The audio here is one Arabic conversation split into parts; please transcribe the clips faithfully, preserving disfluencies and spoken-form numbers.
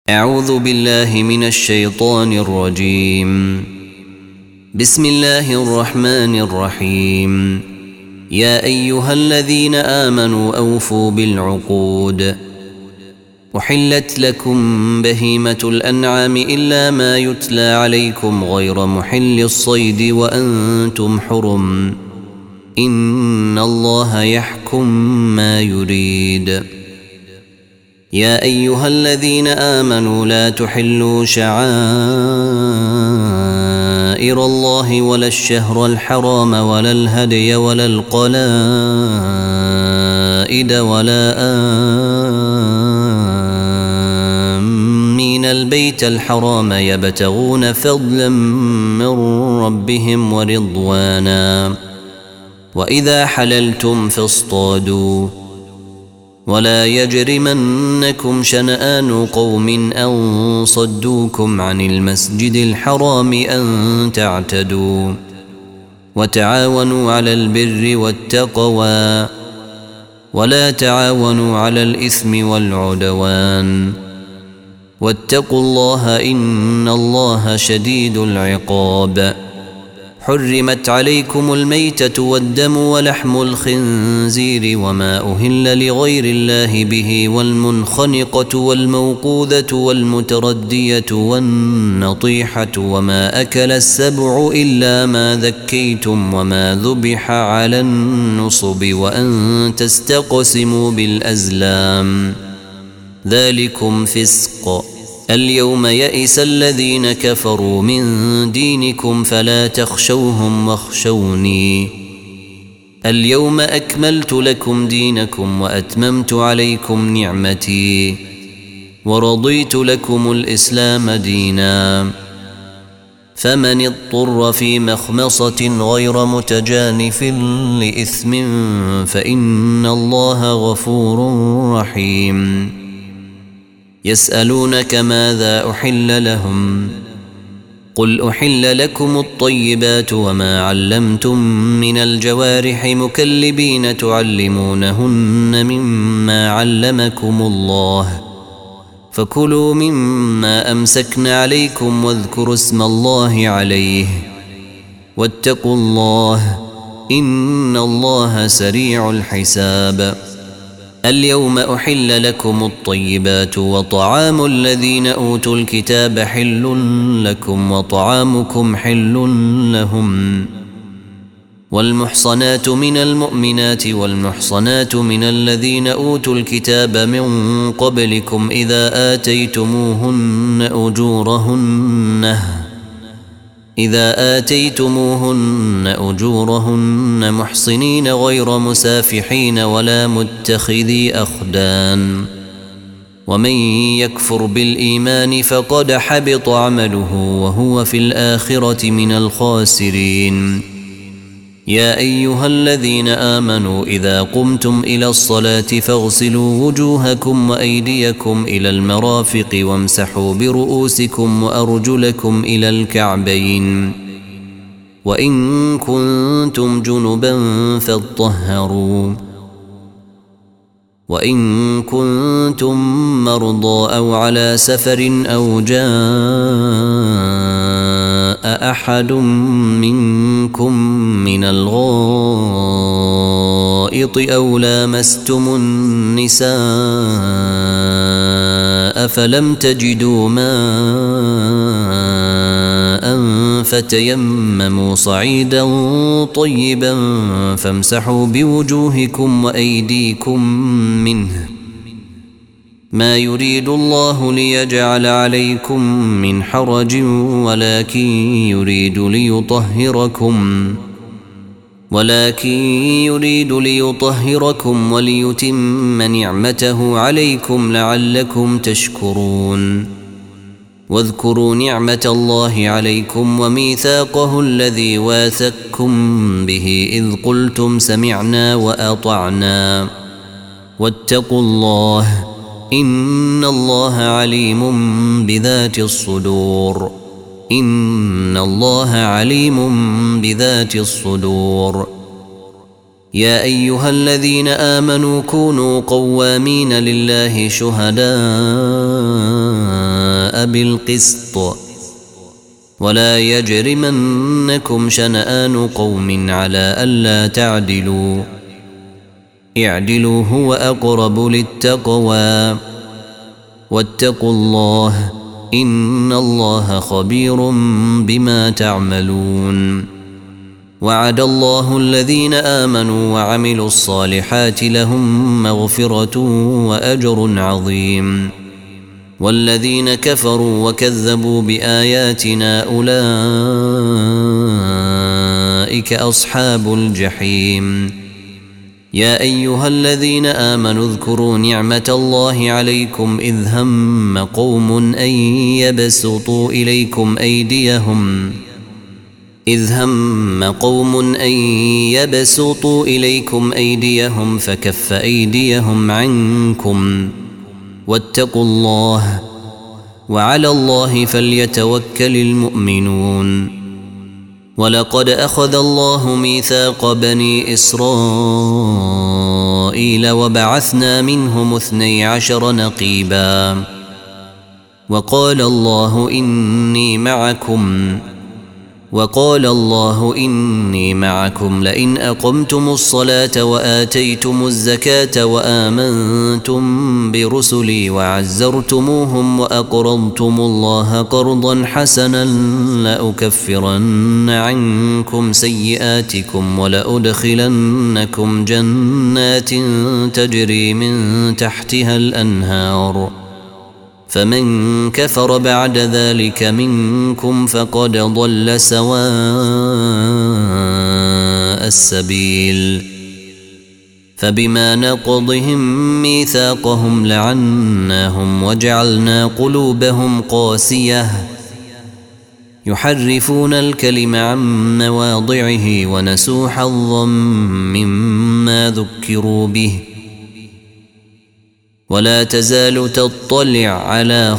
أعوذ بالله من الشيطان الرجيم. بسم الله الرحمن الرحيم. يا أيها الذين آمنوا أوفوا بالعقود. أحلت لكم بهيمة الأنعام إلا ما يتلى عليكم غير محل الصيد وأنتم حرم. إن الله يحكم ما يريد. يا أيها الذين آمنوا لا تحلوا شعائر الله ولا الشهر الحرام ولا الهدي ولا القلائد ولا آمين البيت الحرام يبتغون فضلا من ربهم ورضوانا. وإذا حللتم فاصطادوا ولا يجرمنكم شنآن قوم أن صدوكم عن المسجد الحرام أن تعتدوا. وتعاونوا على البر والتقوى ولا تعاونوا على الإثم والعدوان. واتقوا الله إن الله شديد العقاب. حرمت عليكم الميتة والدم ولحم الخنزير وما أهل لغير الله به والمنخنقة والموقوذة والمتردية والنطيحة وما أكل السبع إلا ما ذكيتم وما ذبح على النصب وأن تستقسموا بالأزلام ذلكم فسق. اليوم يئس الذين كفروا من دينكم فلا تخشوهم واخشوني. اليوم أكملت لكم دينكم وأتممت عليكم نعمتي ورضيت لكم الإسلام دينا. فمن اضطر في مخمصة غير متجانف لإثم فإن الله غفور رحيم. يسألونك ماذا أحل لهم قل أحل لكم الطيبات وما علمتم من الجوارح مكلبين تعلمونهن مما علمكم الله فكلوا مما أمسكن عليكم واذكروا اسم الله عليه واتقوا الله إن الله سريع الحساب. اليوم أحل لكم الطيبات وطعام الذين أوتوا الكتاب حل لكم وطعامكم حل لهم. والمحصنات من المؤمنات والمحصنات من الذين أوتوا الكتاب من قبلكم إذا آتيتموهن أجورهن إذا آتيتموهن أجورهن محصنين غير مسافحين ولا متخذي أخدان. ومن يكفر بالإيمان فقد حبط عمله وهو في الآخرة من الخاسرين. يا أيها الذين آمنوا إذا قمتم إلى الصلاة فاغسلوا وجوهكم وأيديكم إلى المرافق وامسحوا برؤوسكم وأرجلكم إلى الكعبين. وإن كنتم جنبا فاطهروا. وإن كنتم مرضى أو على سفر أو جاء أحد منكم من الغائط أو لامستم النساء فلم تجدوا ماء فتيمموا صعيدا طيبا فامسحوا بوجوهكم وأيديكم منه. ما يريد الله ليجعل عليكم من حرج ولكن يريد ليطهركم ولكن يريد ليطهركم وليتم نعمته عليكم لعلكم تشكرون. واذكروا نعمة الله عليكم وميثاقه الذي واثقكم به إذ قلتم سمعنا وأطعنا واتقوا الله إن الله عليم بذات الصدور. إن الله عليم بذات الصدور. يا أيها الذين آمنوا كونوا قوامين لله شهداء بالقسط ولا يجرمنكم شنآن قوم على ألا تعدلوا اعدلوا هو أقرب للتقوى واتقوا الله إن الله خبير بما تعملون. وعد الله الذين آمنوا وعملوا الصالحات لهم مغفرة وأجر عظيم والذين كفروا وكذبوا بآياتنا أولئك أصحاب الجحيم. يا أيها الذين آمنوا اذكروا نعمة الله عليكم إذ هم قوم أن يبسطوا إليكم أيديهم إذ هم قوم أن يبسطوا إليكم أيديهم فكف أيديهم عنكم واتقوا الله وعلى الله فليتوكل المؤمنون. ولقد أخذ الله ميثاق بني إسرائيل وبعثنا منهم اثني عشر نقيبا وقال الله إني معكم وقال الله إني معكم لئن أقمتم الصلاة وآتيتم الزكاة وآمنتم برسلي وعزرتموهم وأقرضتم الله قرضا حسنا لأكفرن عنكم سيئاتكم ولأدخلنكم جنات تجري من تحتها الأنهار فمن كفر بعد ذلك منكم فقد ضل سواء السبيل. فبما نقضهم ميثاقهم لعناهم وجعلنا قلوبهم قاسية يحرفون الكلم عن مواضعه ونسوا حظا مما ذكروا به ولا تزال تطلع على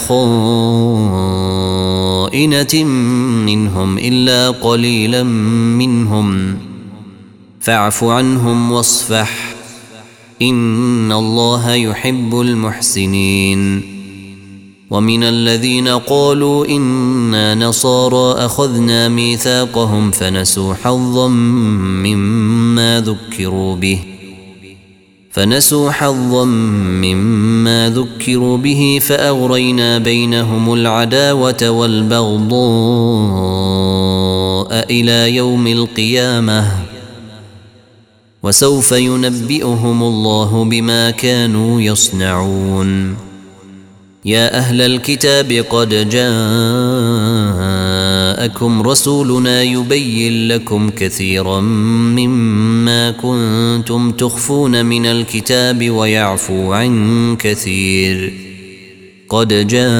خائنة منهم إلا قليلا منهم فاعف عنهم واصفح إن الله يحب المحسنين. ومن الذين قالوا إنا نصارى أخذنا ميثاقهم فنسوا حظا مما ذكروا به فنسوا حظا مما ذكروا به فأغرينا بينهم العداوة والبغضاء إلى يوم القيامة وسوف ينبئهم الله بما كانوا يصنعون. يا أهل الكتاب قد جاءكم رسولنا يبين لكم كثيرا مما كنتم تخفون من الكتاب ويعفو عن كثير قد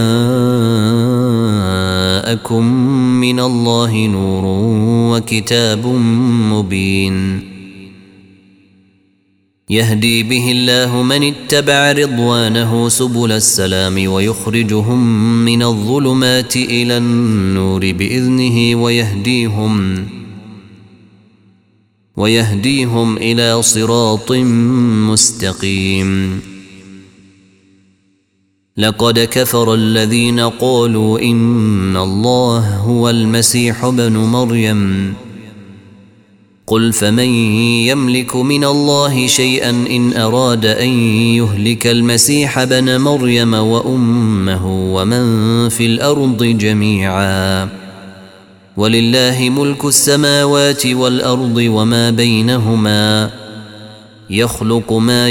جاءكم من الله نور وكتاب مبين يهدي به الله من اتبع رضوانه سبل السلام ويخرجهم من الظلمات إلى النور بإذنه ويهديهم ويهديهم إلى صراط مستقيم. لقد كفر الذين قالوا إن الله هو المسيح ابن مريم قل فمن يملك من الله شيئا إن أراد أن يهلك المسيح ابن مريم وأمه ومن في الأرض جميعا ولله ملك السماوات والأرض وما بينهما يخلق ما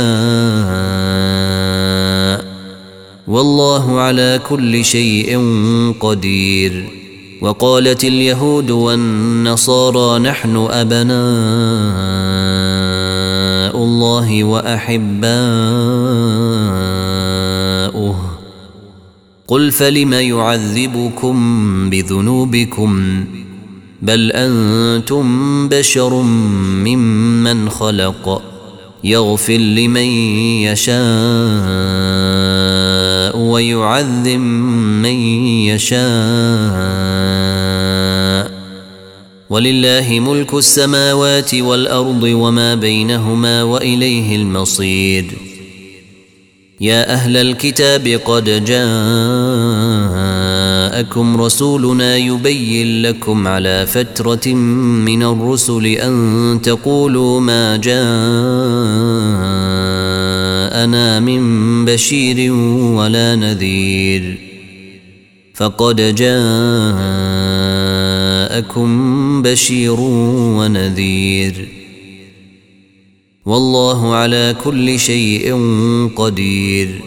يشاء والله على كل شيء قدير. وقالت اليهود والنصارى نحن أبناء الله وأحباؤه قل فلم يعذبكم بذنوبكم بل أنتم بشر ممن خلق يغفر لمن يشاء ويعذب من يشاء ولله ملك السماوات والأرض وما بينهما وإليه المصير. يا أهل الكتاب قد جاءكم رسولنا يبين لكم على فترة من الرسل أن تقولوا ما جاءنا من بشير ولا نذير فقد جاءكم بشير ونذير والله على كل شيء قدير.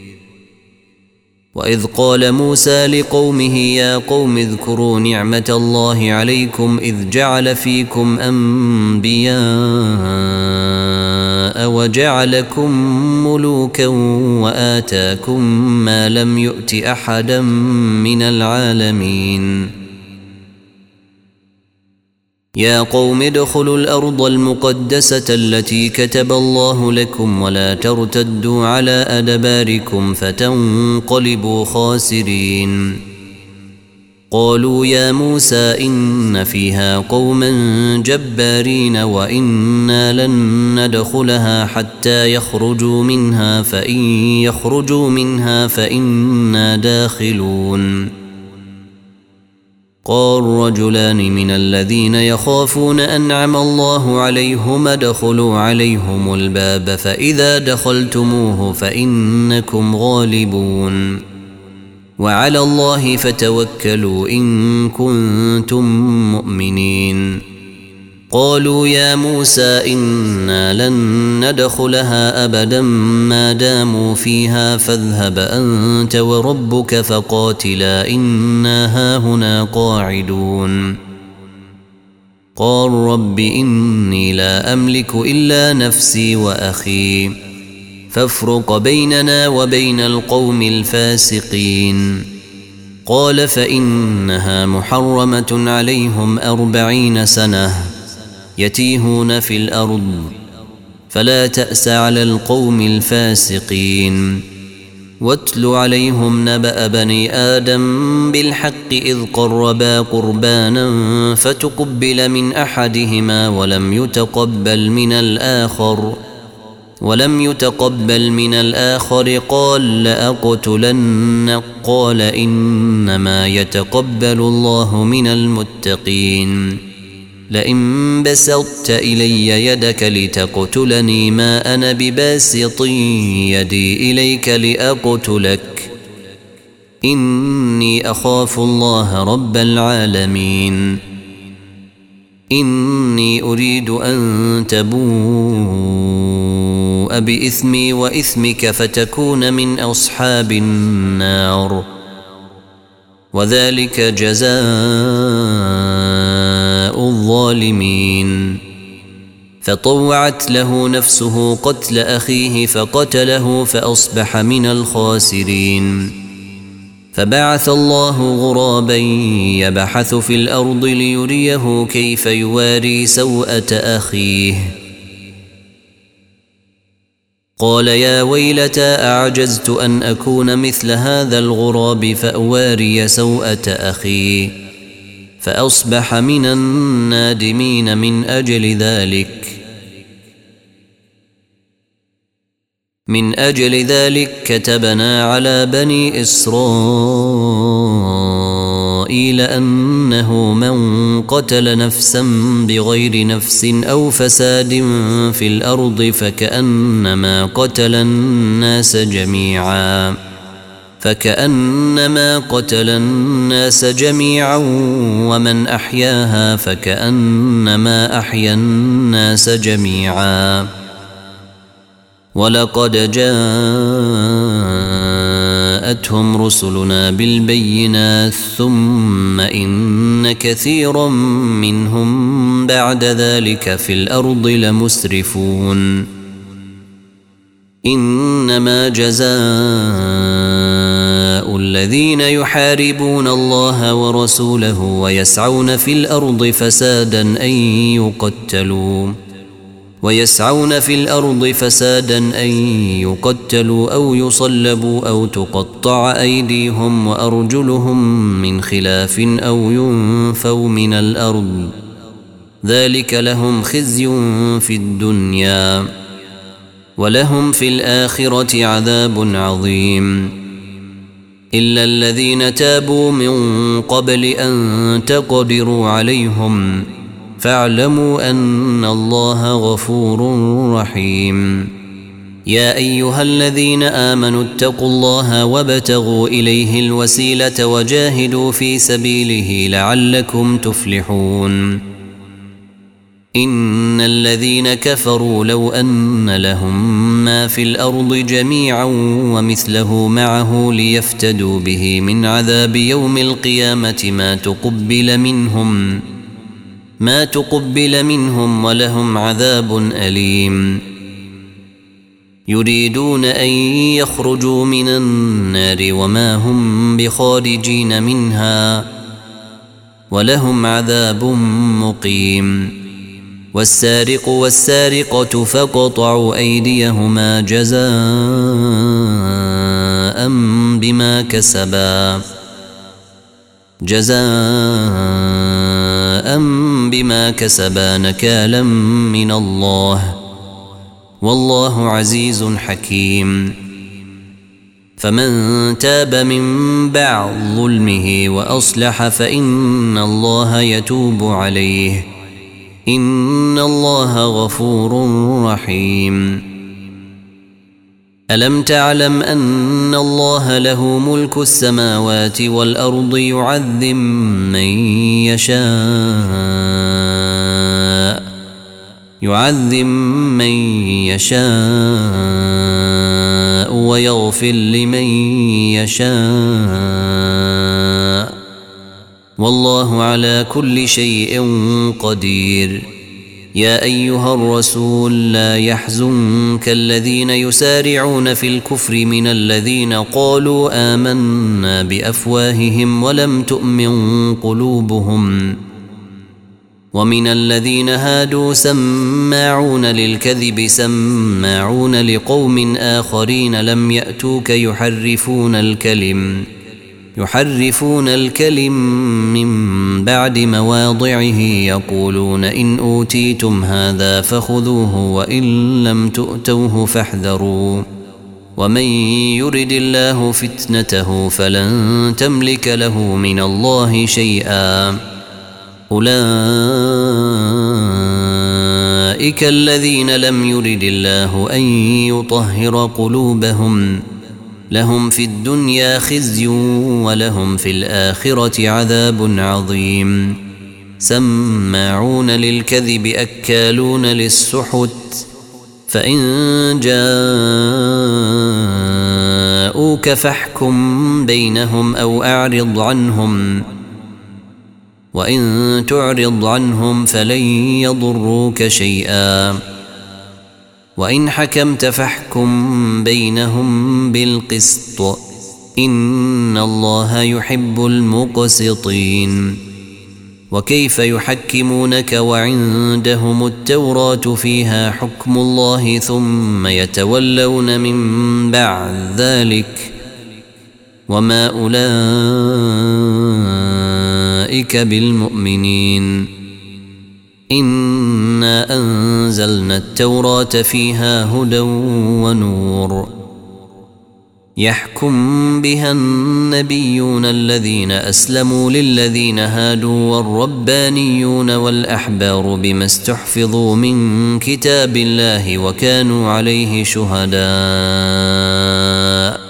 وإذ قال موسى لقومه يا قوم اذكروا نعمة الله عليكم إذ جعل فيكم أنبياء وجعلكم ملوكا وآتاكم ما لم يؤت أحدا من العالمين. يا قوم ادخلوا الأرض المقدسة التي كتب الله لكم ولا ترتدوا على أدباركم فتنقلبوا خاسرين. قالوا يا موسى إن فيها قوما جبارين وإنا لن ندخلها حتى يخرجوا منها فإن يخرجوا منها فإنا داخلون. قال رجلان من الذين يخافون أنعم الله عليهم ادخلوا عليهم الباب فإذا دخلتموه فإنكم غالبون وعلى الله فتوكلوا إن كنتم مؤمنين. قالوا يا موسى إنا لن ندخلها أبدا ما داموا فيها فاذهب أنت وربك فقاتلا إنا هاهنا قاعدون. قال رب إني لا أملك إلا نفسي وأخي فافرق بيننا وبين القوم الفاسقين. قال فإنها محرمة عليهم أربعين سنة يتيهون في الأرض فلا تأس على القوم الفاسقين. واتل عليهم نبأ بني آدم بالحق إذ قربا قربانا فتقبل من أحدهما ولم يتقبل من الآخر ولم يتقبل من الآخر قال لأقتلنك قال إنما يتقبل الله من المتقين. لئن بسطت إلي يدك لتقتلني ما أنا بباسط يدي إليك لأقتلك إني أخاف الله رب العالمين. إني أريد أن تبوء بإثمي وإثمك فتكون من أصحاب النار وذلك جزاء الظالمين. فطوعت له نفسه قتل أخيه فقتله فأصبح من الخاسرين. فبعث الله غرابا يبحث في الأرض ليريه كيف يواري سوءة أخيه. قال يا ويلتى أعجزت أن أكون مثل هذا الغراب فأواري سوءة أخي فأصبح من النادمين. من أجل ذلك من أجل ذلك كتبنا على بني إسرائيل أنه من قتل نفسا بغير نفس أو فساد في الأرض فكأنما قتل الناس جميعا فكأنما قتل الناس جميعا ومن أحياها فكأنما أحيا الناس جميعا. ولقد جاءتهم رسلنا بالبينات ثم إن كثيرا منهم بعد ذلك في الأرض لمسرفون. إنما جزاء الذين يحاربون الله ورسوله ويسعون في الأرض فسادا أن يقتلوا ويسعون في الأرض فسادا أن يقتلوا أو يصلبوا أو تقطع أيديهم وأرجلهم من خلاف أو ينفوا من ولهم في الآخرة عذاب عظيم إلا الذين تابوا من قبل أن تقدروا عليهم فاعلموا أن الله غفور رحيم يا أيها الذين آمنوا اتقوا الله وابتغوا إليه الوسيلة وجاهدوا في سبيله لعلكم تفلحون إن الذين كفروا لو أن لهم ما في الأرض جميعا ومثله معه ليفتدوا به من عذاب يوم القيامة ما تقبل منهم ما تقبل منهم ولهم عذاب أليم يريدون أن يخرجوا من النار وما هم بخارجين منها ولهم عذاب مقيم والسارق والسارقة فاقطعوا أيديهما جزاء بما كسبا جزاء بما كسبا نكالا من الله والله عزيز حكيم فمن تاب من بعد ظلمه وأصلح فإن الله يتوب عليه إن الله غفور رحيم ألم تعلم أن الله له ملك السماوات والأرض يعذب من يشاء يعذب من يشاء ويغفر لمن يشاء والله على كل شيء قدير يا أيها الرسول لا يحزنك الذين يسارعون في الكفر من الذين قالوا آمنا بأفواههم ولم تؤمن قلوبهم ومن الذين هادوا سماعون للكذب سماعون لقوم آخرين لم يأتوك يحرفون الكلم يحرفون الكلم من بعد مواضعه يقولون إن أوتيتم هذا فخذوه وإن لم تؤتوه فاحذروا ومن يرد الله فتنته فلن تملك له من الله شيئا أولئك الذين لم يرد الله أن يطهر قلوبهم لهم في الدنيا خزي ولهم في الآخرة عذاب عظيم سماعون للكذب أكالون للسحت فإن جاءوك فاحكم بينهم أو أعرض عنهم وإن تعرض عنهم فلن يضروك شيئا وإن حكمت فاحكم بينهم بالقسط إن الله يحب المقسطين وكيف يحكمونك وعندهم التوراة فيها حكم الله ثم يتولون من بعد ذلك وما أولئك بالمؤمنين إنا أنزلنا التوراة فيها هدى ونور يحكم بها النبيون الذين أسلموا للذين هادوا والربانيون والأحبار بما استحفظوا من كتاب الله وكانوا عليه شهداء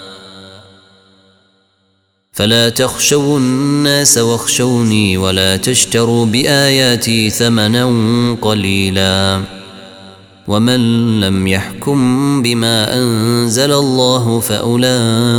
فلا تخشوا الناس واخشوني ولا تشتروا بآياتي ثمنا قليلا ومن لم يحكم بما أنزل الله فأولئك. أولئك هم الكافرون.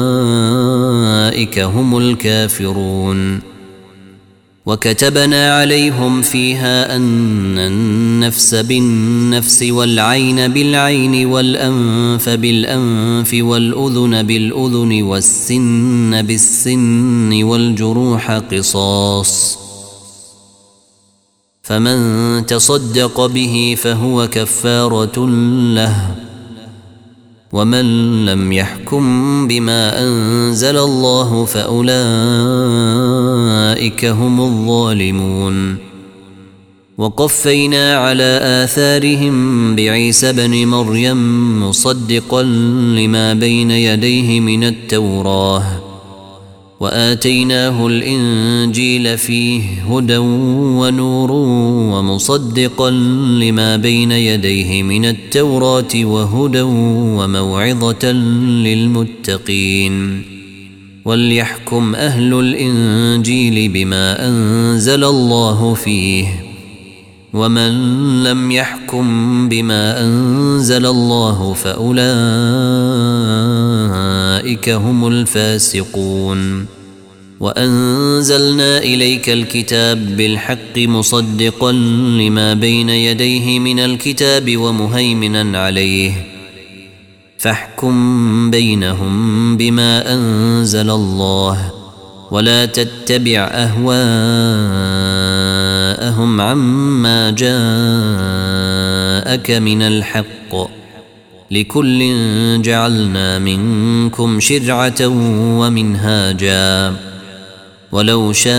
وكتبنا عليهم فيها أن النفس بالنفس والعين بالعين والأنف بالأنف والأذن بالأذن والسن بالسن والجروح قصاص، فمن تصدق به فهو كفارة له، ومن لم يحكم بما أنزل الله فأولئك هم الظالمون. وقفينا على آثارهم بعيسى بن مريم مصدقا لما بين يديه من التوراة وآتيناه الإنجيل فيه هدى ونور ومصدقا لما بين يديه من التوراة وهدى وموعظة للمتقين وليحكم أهل الإنجيل بما أنزل الله فيه ومن لم يحكم بما أنزل الله فأولئك هم الفاسقون وأنزلنا إليك الكتاب بالحق مصدقا لما بين يديه من الكتاب ومهيمنا عليه فاحكم بينهم بما أنزل الله ولا تتبع أهواءهم عما جاءك من الحق لكل جعلنا منكم شرعة ومنهاجا ولو شاء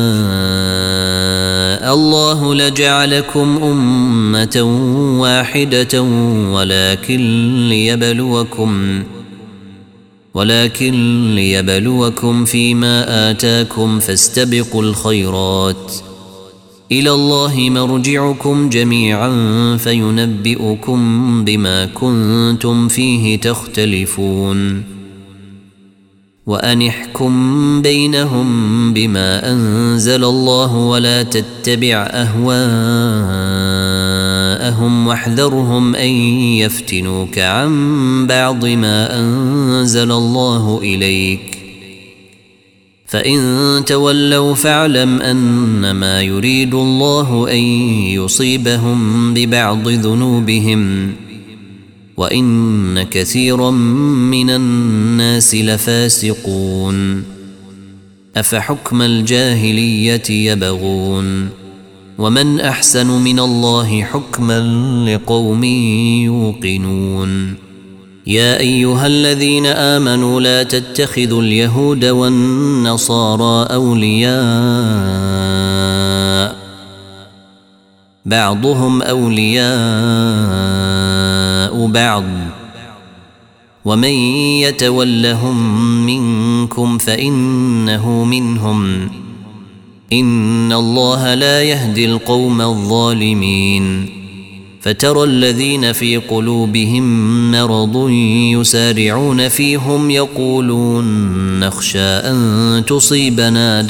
الله لجعلكم أمة واحدة ولكن ليبلوكم ولكن ليبلوكم فيما آتاكم فاستبقوا الخيرات إلى الله مرجعكم جميعا فينبئكم بما كنتم فيه تختلفون وأن احكم بينهم بما أنزل الله ولا تتبع أهواءهم واحذرهم أن يفتنوك عن بعض ما أنزل الله إليك فإن تولوا فاعلم أنما يريد الله أن يصيبهم ببعض ذنوبهم وإن كثيرا من الناس لفاسقون أفحكم الجاهلية يبغون ومن أحسن من الله حكما لقوم يوقنون يا أيها الذين آمنوا لا تتخذوا اليهود والنصارى أولياء بعضهم أولياء بعض ومن يتولهم منكم فإنه منهم إن الله لا يهدي القوم الظالمين فترى الذين في قلوبهم مرض يسارعون فيهم يقولون نخشى أن تصيبنا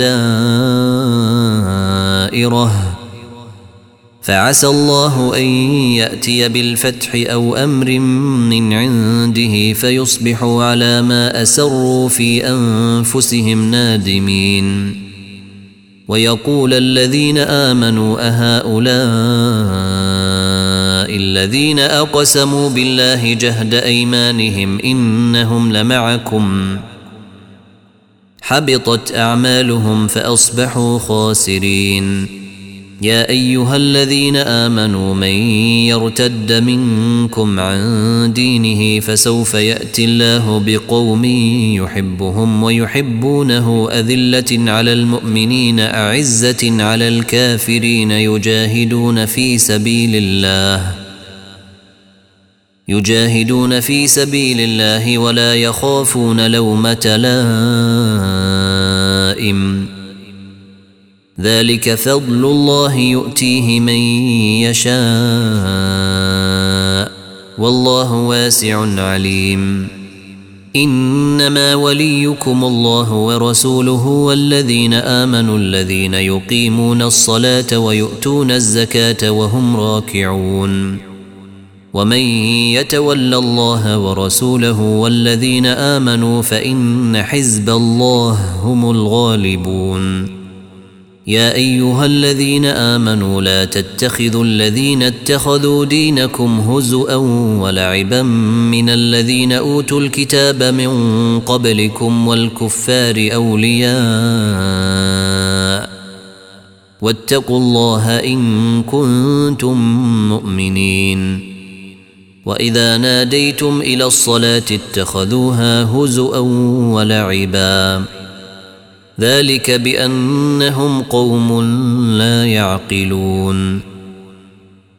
دائرة فعسى الله أن يأتي بالفتح أو أمر من عنده فيصبحوا على ما أسروا في أنفسهم نادمين ويقول الذين آمنوا أهؤلاء الذين أقسموا بالله جهد أيمانهم إنهم لمعكم حبطت أعمالهم فأصبحوا خاسرين يا أيها الذين آمنوا من يرتد منكم عن دينه فسوف يأتي الله بقوم يحبهم ويحبونه أذلة على المؤمنين أعزة على الكافرين يجاهدون في سبيل الله يجاهدون في سبيل الله ولا يخافون لومة لائم ذلك فضل الله يؤتيه من يشاء والله واسع عليم إنما وليكم الله ورسوله والذين آمنوا الذين يقيمون الصلاة ويؤتون الزكاة وهم راكعون ومن يتول الله ورسوله والذين آمنوا فإن حزب الله هم الغالبون يا أيها الذين آمنوا لا تتخذوا الذين اتخذوا دينكم هزؤا ولعبا من الذين أوتوا الكتاب من قبلكم والكفار أولياء واتقوا الله إن كنتم مؤمنين وإذا ناديتم إلى الصلاة اتخذوها هزؤا ولعبا ذلك بأنهم قوم لا يعقلون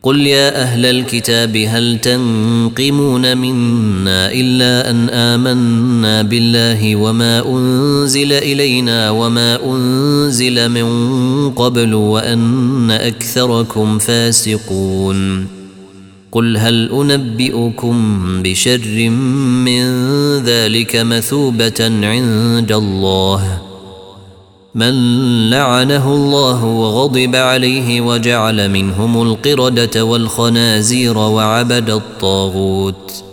قل يا أهل الكتاب هل تنقمون منا إلا أن آمنا بالله وما أنزل إلينا وما أنزل من قبل وأن أكثركم فاسقون قل هل أنبئكم بشر من ذلك مثوبة عند الله من لعنه الله وغضب عليه وجعل منهم القردة والخنازير وعبد الطاغوت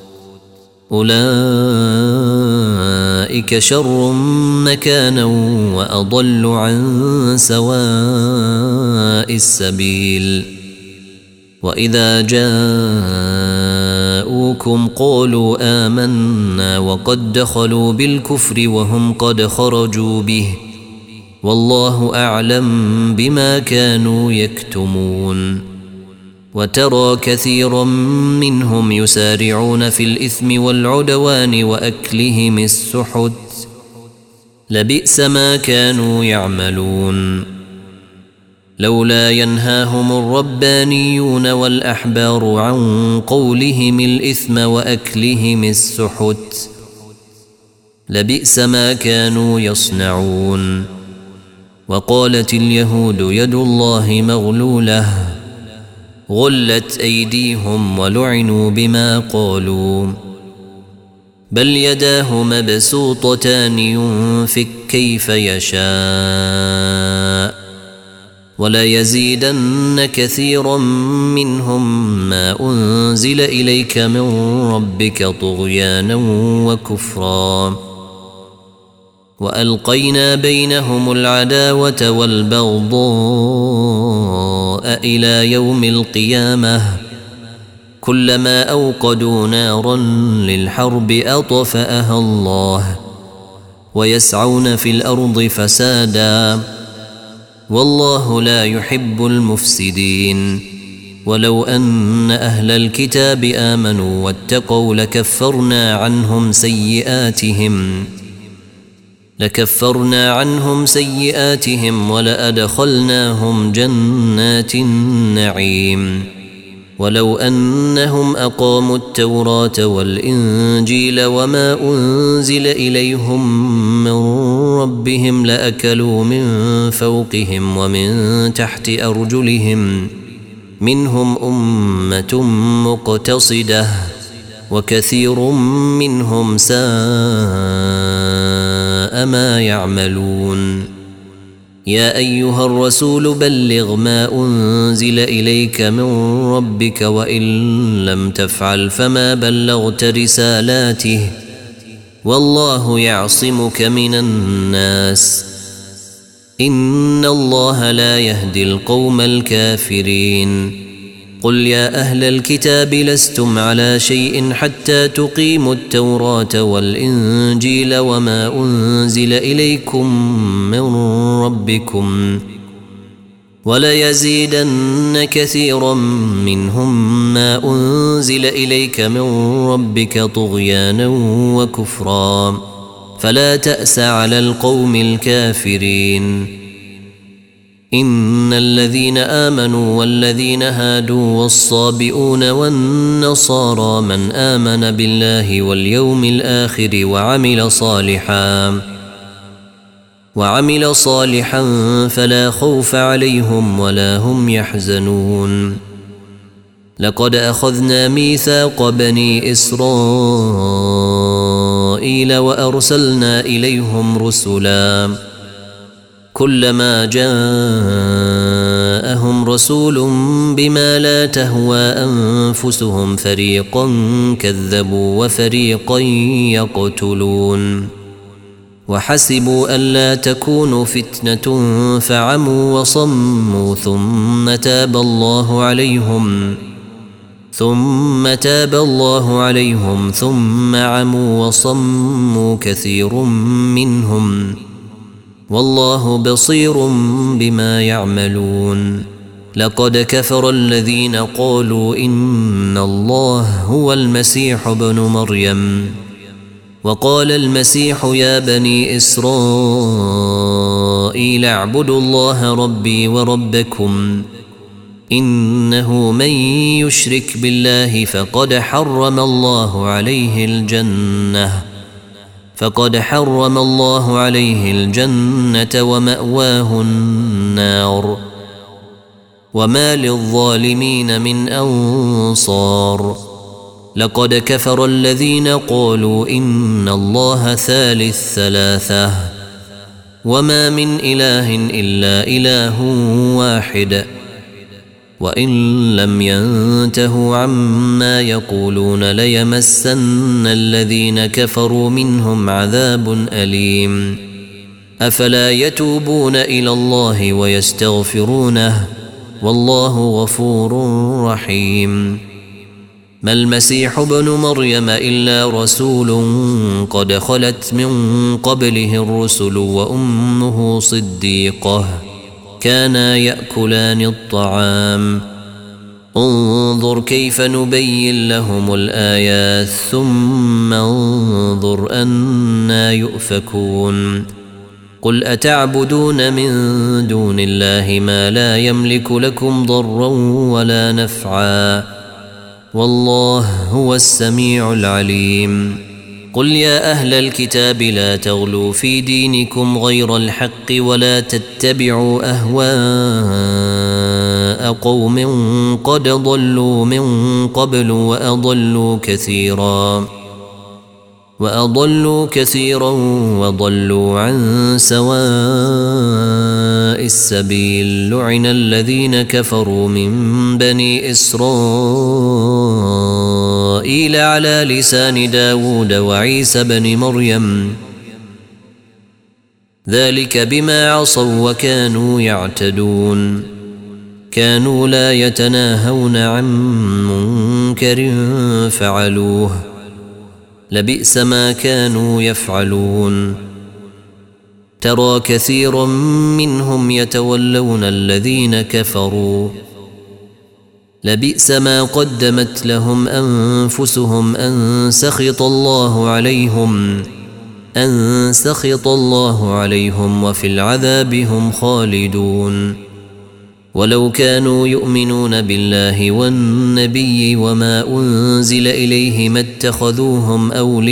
أولئك شر مكانا وأضل عن سواء السبيل وإذا جاءوكم قالوا آمنا وقد دخلوا بالكفر وهم قد خرجوا به والله أعلم بما كانوا يكتمون وترى كثيرا منهم يسارعون في الإثم والعدوان وأكلهم السحت لبئس ما كانوا يعملون لولا ينهاهم الربانيون والأحبار عن قولهم الإثم وأكلهم السحت لبئس ما كانوا يصنعون وقالت اليهود يد الله مغلولة غلت أيديهم ولعنوا بما قالوا بل يداه مبسوطتان ينفق كيف يشاء وليزيدن كثيرا منهم ما أنزل إليك من ربك طغيانا وكفرا وألقينا بينهم العداوة والبغضاء إلى يوم القيامة كلما أوقدوا نارا للحرب أطفأها الله ويسعون في الأرض فسادا والله لا يحب المفسدين ولو أن أهل الكتاب آمنوا واتقوا لكفرنا عنهم سيئاتهم لكفرنا عنهم سيئاتهم ولأدخلناهم جنات النعيم ولو أنهم أقاموا التوراة والإنجيل وما أنزل إليهم من ربهم لأكلوا من فوقهم ومن تحت أرجلهم منهم أمة مقتصدة وكثير منهم ساء ما يعملون يا أيها الرسول بلغ ما أنزل إليك من ربك وإن لم تفعل فما بلغت رسالاته والله يعصمك من الناس إن الله لا يهدي القوم الكافرين قل يا أهل الكتاب لستم على شيء حتى تقيموا التوراة والإنجيل وما أنزل إليكم من ربكم وليزيدن كثيرا منهم ما أنزل إليك من ربك طغيانا وكفرا فلا تأس على القوم الكافرين إن الذين آمنوا والذين هادوا والصابئون والنصارى من آمن بالله واليوم الآخر وعمل صالحا وعمل صالحا فلا خوف عليهم ولا هم يحزنون لقد أخذنا ميثاق بني إسرائيل وأرسلنا إليهم رسلا كلما جاءهم رسول بما لا تهوى أنفسهم فريقا كذبوا وفريقا يقتلون وحسبوا ألا تكون فتنة فعموا وصموا ثم تاب الله عليهم ثم تاب الله عليهم ثم عموا وصموا كثير منهم والله بصير بما يعملون لقد كفر الذين قالوا إن الله هو المسيح ابن مريم وقال المسيح يا بني إسرائيل اعبدوا الله ربي وربكم إنه من يشرك بالله فقد حرم الله عليه الجنة فقد حرم الله عليه الجنة ومأواه النار وما للظالمين من أنصار لقد كفر الذين قالوا إن الله ثالث ثلاثة وما من إله إلا إله واحد وإن لم ينتهوا عما يقولون ليمسن الذين كفروا منهم عذاب أليم أفلا يتوبون إلى الله ويستغفرونه والله غفور رحيم ما المسيح ابن مريم إلا رسول قد خلت من قبله الرسل وأمه صديقة كانا يأكلان الطعام انظر كيف نبين لهم الآيات ثم انظر أنا يؤفكون قل أتعبدون من دون الله ما لا يملك لكم ضرا ولا نفعا والله هو السميع العليم قل يا أهل الكتاب لا تغلوا في دينكم غير الحق ولا تتبعوا أهواء قوم قد ضلوا من قبل وأضلوا كثيرا وأضلوا كثيرا وضلوا عن سواء السبيل لعن الذين كفروا من بني إسرائيل على لسان داود وعيسى بن مريم ذلك بما عصوا وكانوا يعتدون كانوا لا يتناهون عن منكر فعلوه لبئس ما كانوا يفعلون ترى كثيرا منهم يتولون الذين كفروا لبئس ما قدمت لهم أنفسهم أن سخط الله عليهم أن سخط الله عليهم وفي العذاب هم خالدون ولو كانوا يؤمنون بالله والنبي وما أنزل إليه ما اتخذوهم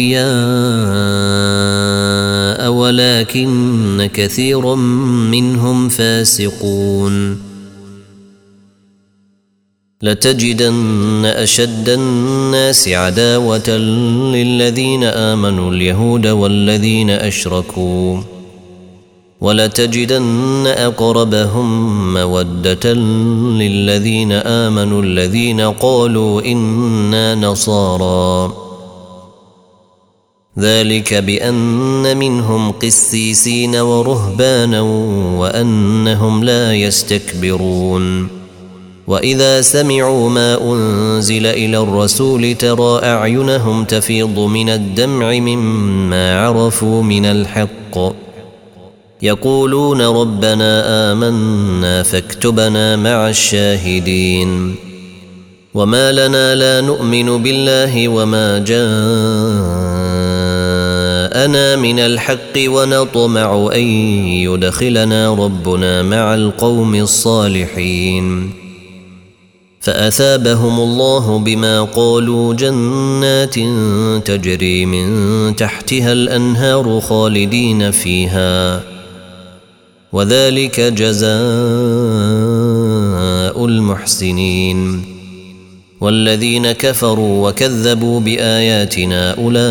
أولياء ولكن كثيرا منهم فاسقون لتجدن أشد الناس عداوة للذين آمنوا اليهود والذين أشركوا ولتجدن أقربهم مودة للذين آمنوا الذين قالوا إنا نصارى ذلك بأن منهم قسيسين ورهبانا وأنهم لا يستكبرون وإذا سمعوا ما أنزل إلى الرسول ترى أعينهم تفيض من الدمع مما عرفوا من الحق يقولون ربنا آمنا فاكتبنا مع الشاهدين وما لنا لا نؤمن بالله وما جاءنا من الحق ونطمع أن يدخلنا ربنا مع القوم الصالحين فأثابهم الله بما قالوا جنات تجري من تحتها الأنهار خالدين فيها وذلك جزاء المحسنين والذين كفروا وكذبوا بآياتنا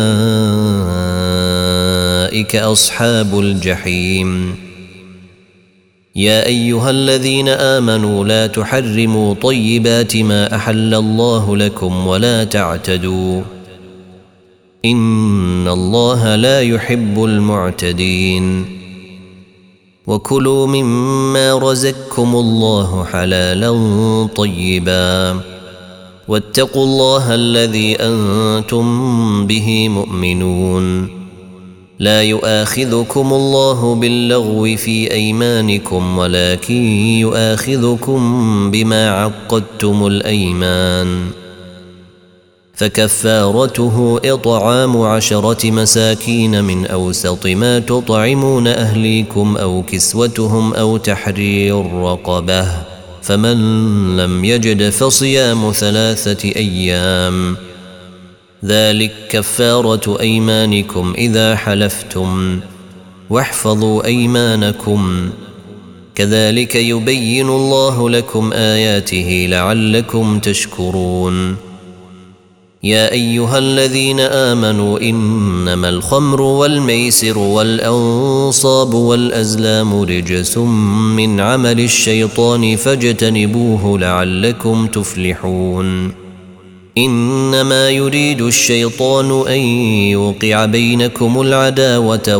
أولئك أصحاب الجحيم يا أيها الذين آمنوا لا تحرموا طيبات ما أحل الله لكم ولا تعتدوا إن الله لا يحب المعتدين وكلوا مما رزقكم الله حلالا طيبا واتقوا الله الذي أنتم به مؤمنون لا يؤاخذكم الله باللغو في أيمانكم ولكن يؤاخذكم بما عقدتم الأيمان فكفارته إطعام عشرة مساكين من أوسط ما تطعمون أهليكم أو كسوتهم أو تحرير رقبة فمن لم يجد فصيام ثلاثة أيام ذلك كفارة أيمانكم إذا حلفتم واحفظوا أيمانكم كذلك يبين الله لكم آياته لعلكم تشكرون يا أيها الذين آمنوا إنما الخمر والميسر والأنصاب والأزلام رجس من عمل الشيطان فاجتنبوه لعلكم تفلحون إنما يريد الشيطان أن يوقع بينكم العداوة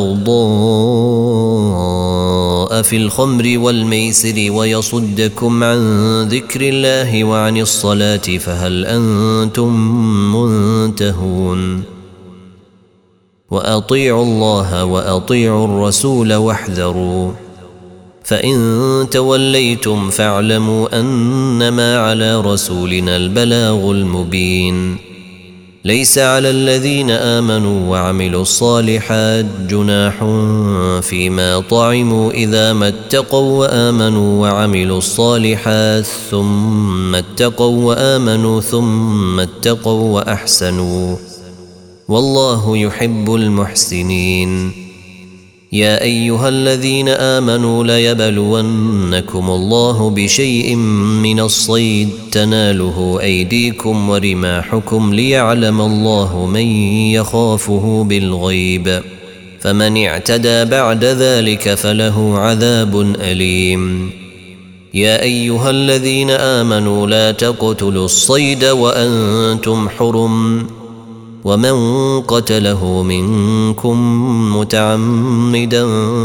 والبغضاء في الخمر والميسر ويصدكم عن ذكر الله وعن الصلاة فهل أنتم منتهون وأطيعوا الله وأطيعوا الرسول واحذروا فإن توليتم فاعلموا أنما على رسولنا البلاغ المبين ليس على الذين آمنوا وعملوا الصالحات جناح فيما طعموا إذا ما اتقوا وآمنوا وعملوا الصالحات ثم اتقوا وآمنوا ثم اتقوا وأحسنوا والله يحب المحسنين يا أيها الذين آمنوا ليبلونكم الله بشيء من الصيد تناله أيديكم ورماحكم ليعلم الله من يخافه بالغيب فمن اعتدى بعد ذلك فله عذاب أليم يا أيها الذين آمنوا لا تقتلوا الصيد وأنتم حرم ومن قتله منكم متعمدا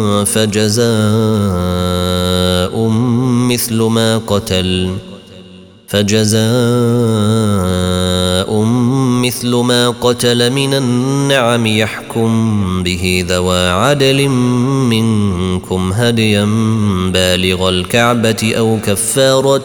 فجزاء مثل ما قتل فجزاء مثل ما قتل من النعم يحكم به ذوى عدل منكم هديا بالغ الكعبة أو كفارة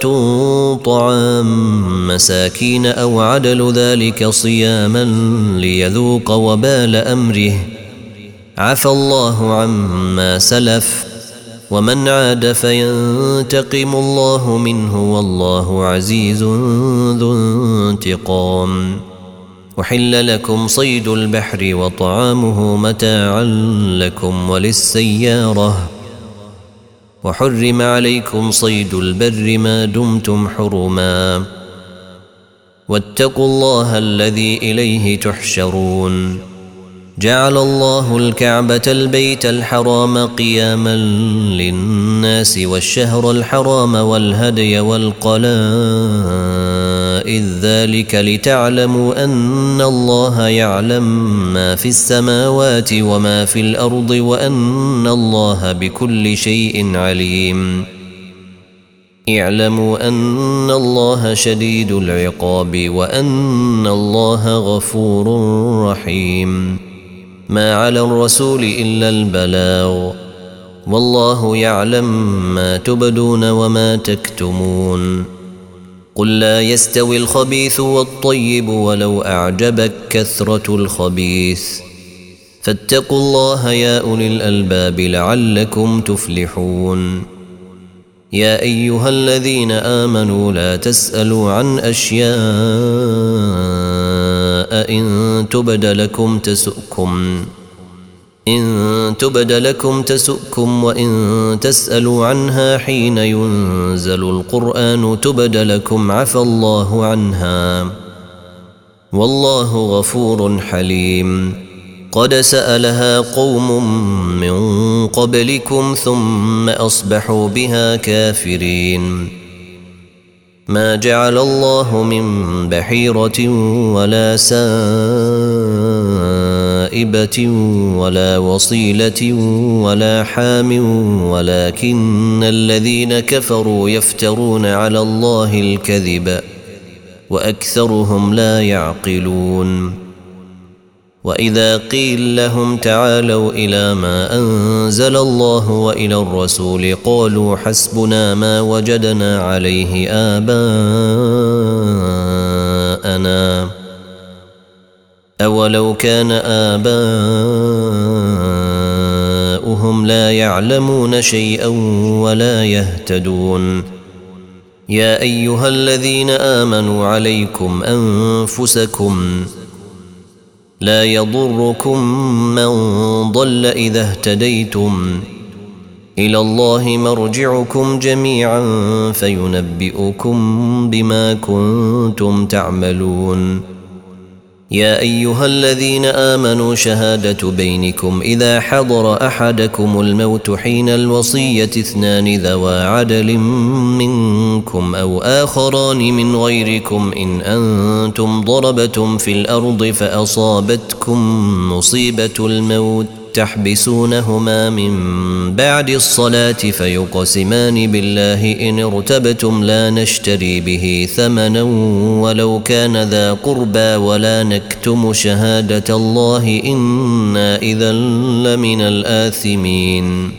طعام مساكين أو عدل ذلك صياما ليذوق وبال أمره عفى الله عما سلف ومن عاد فينتقم الله منه والله عزيز ذو انتقام وحل لكم صيد البحر وطعامه متاعا لكم وللسيارة وحرم عليكم صيد البر ما دمتم حرما واتقوا الله الذي إليه تحشرون جعل الله الكعبة البيت الحرام قياما للناس والشهر الحرام والهدي والقلائد ذلك لتعلموا أن الله يعلم ما في السماوات وما في الأرض وأن الله بكل شيء عليم اعلموا أن الله شديد العقاب وأن الله غفور رحيم ما على الرسول إلا البلاغ والله يعلم ما تبدون وما تكتمون قل لا يستوي الخبيث والطيب ولو أعجبك كثرة الخبيث فاتقوا الله يا أولي الألباب لعلكم تفلحون يا أيها الذين آمنوا لا تسألوا عن أشياء إن تبد لكم تسؤكم إن تبد لكم تسؤكم وإن تسألوا عنها حين ينزل القرآن تبد لكم عفى الله عنها والله غفور حليم قد سألها قوم من قبلكم ثم أصبحوا بها كافرين ما جعل الله من بحيرة ولا سائبة ولا وصيلة ولا حام ولكن الذين كفروا يفترون على الله الكذب وأكثرهم لا يعقلون وإذا قيل لهم تعالوا إلى ما أنزل الله وإلى الرسول قالوا حسبنا ما وجدنا عليه آباءنا أولو كان آباؤهم لا يعلمون شيئا ولا يهتدون يا أيها الذين آمنوا عليكم أنفسكم لا يضركم من ضل إذا اهتديتم إلى الله مرجعكم جميعا فينبئكم بما كنتم تعملون. يا أيها الذين آمنوا شهادة بينكم إذا حضر أحدكم الموت حين الوصية اثنان ذوى عدل منكم أو آخران من غيركم إن أنتم ضربتم في الأرض فأصابتكم مصيبة الموت تحبسونهما من بعد الصلاة فيقسمان بالله إن ارتبتم لا نشتري به ثمنا ولو كان ذا قربى ولا نكتم شهادة الله إنا إذا لمن الآثمين.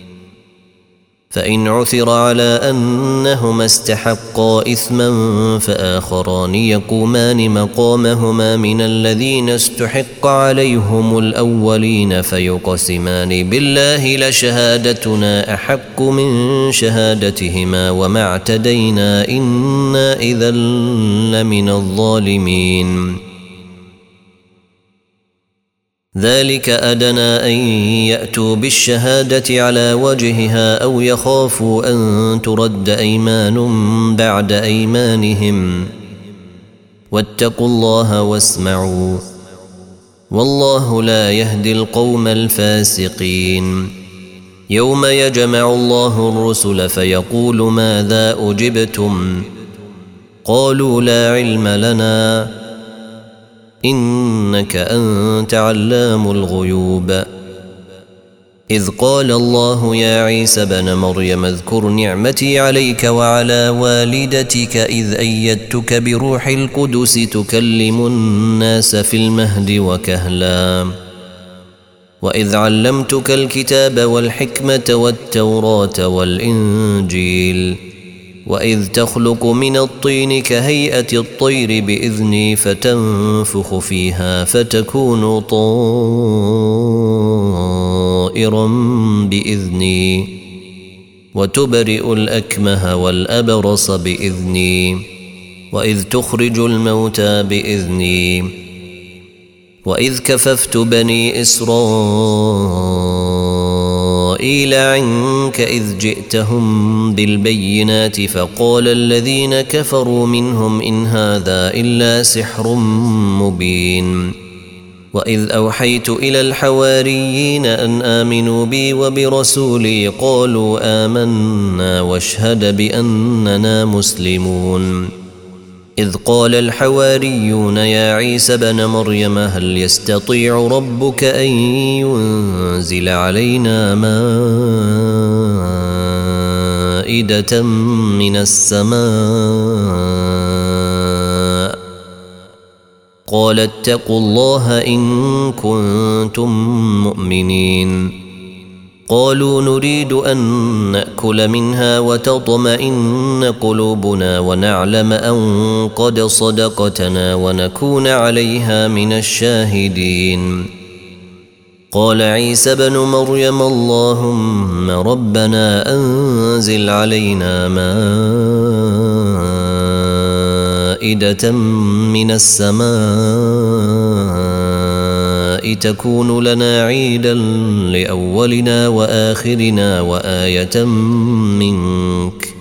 فإن عثر على أنهما استحقا إثما فآخران يقومان مقامهما من الذين استحق عليهم الأولين فيقسمان بالله لشهادتنا أحق من شهادتهما وما اعتدينا إنا إذا لمن الظالمين. ذلك أدنى أن يأتوا بالشهادة على وجهها أو يخافوا أن ترد أيمان بعد أيمانهم واتقوا الله واسمعوا والله لا يهدي القوم الفاسقين. يوم يجمع الله الرسل فيقول ماذا أجبتم قالوا لا علم لنا إنك أنت علام الغيوب. إذ قال الله يا عيسى بن مريم اذكر نعمتي عليك وعلى والدتك إذ أيدتك بروح القدس تكلم الناس في المهد وكهلا وإذ علمتك الكتاب والحكمة والتوراة والإنجيل وإذ تخلق من الطين كهيئة الطير بإذني فتنفخ فيها فتكون طائرا بإذني وتبرئ الأكمه والأبرص بإذني وإذ تخرج الموتى بإذني وإذ كففت بني إسرائيل عنك إذ جئتهم بالبينات فقال الذين كفروا منهم إن هذا إلا سحر مبين. وإذ أوحيت إلى الحواريين أن آمنوا بي وبرسولي قالوا آمنا واشهد بأننا مسلمون. إذ قال الحواريون يا عيسى بن مريم هل يستطيع ربك أن ينزل علينا مائدة من السماء قال اتقوا الله إن كنتم مؤمنين. قالوا نريد أن نأكل منها وتطمئن قلوبنا ونعلم أن قد صدقتنا ونكون عليها من الشاهدين. قال عيسى بن مريم اللهم ربنا أنزل علينا مائدة من السماء تكون لنا عيدا لأولنا وآخرنا وآية منك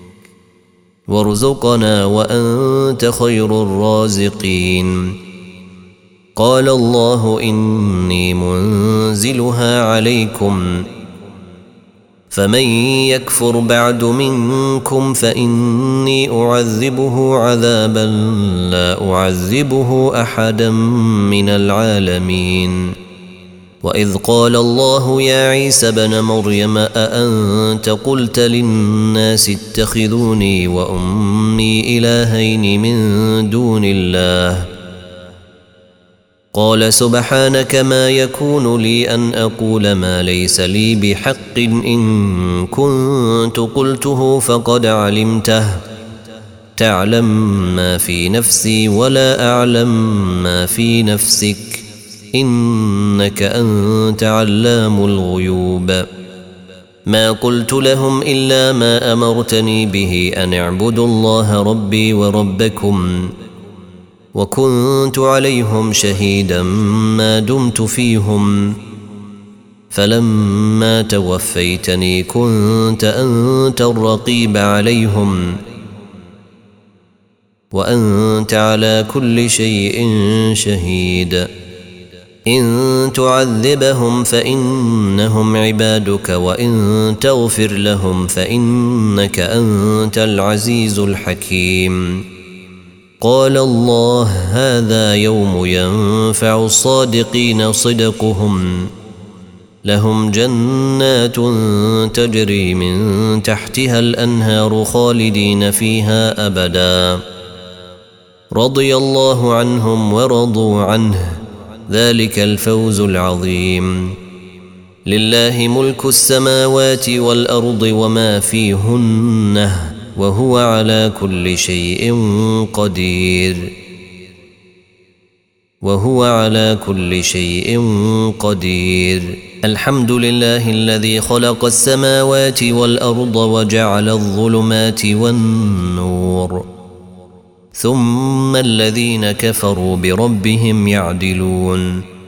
وارزقنا وأنت خير الرازقين. قال الله إني منزلها عليكم فمن يكفر بعد منكم فإني أعذبه عذابا لا أعذبه أحدا من العالمين. وإذ قال الله يا عيسى بن مريم أأنت قلت للناس اتخذوني وأمي إلهين من دون الله قال سبحانك ما يكون لي أن أقول ما ليس لي بحق إن كنت قلته فقد علمته تعلم ما في نفسي ولا أعلم ما في نفسك إنك أنت علام الغيوب. ما قلت لهم إلا ما أمرتني به أن اعبدوا الله ربي وربكم وكنت عليهم شهيدا ما دمت فيهم فلما توفيتني كنت أنت الرقيب عليهم وأنت على كل شيء شهيد إن تعذبهم فإنهم عبادك وإن تغفر لهم فإنك أنت العزيز الحكيم قال الله هذا يوم ينفع الصادقين صدقهم لهم جنات تجري من تحتها الأنهار خالدين فيها أبدا رضي الله عنهم ورضوا عنه ذلك الفوز العظيم لله ملك السماوات والأرض وما فيهن وهو على كل شيء قدير وهو على كل شيء قدير الحمد لله الذي خلق السماوات والأرض وجعل الظلمات والنور ثم الذين كفروا بربهم يعدلون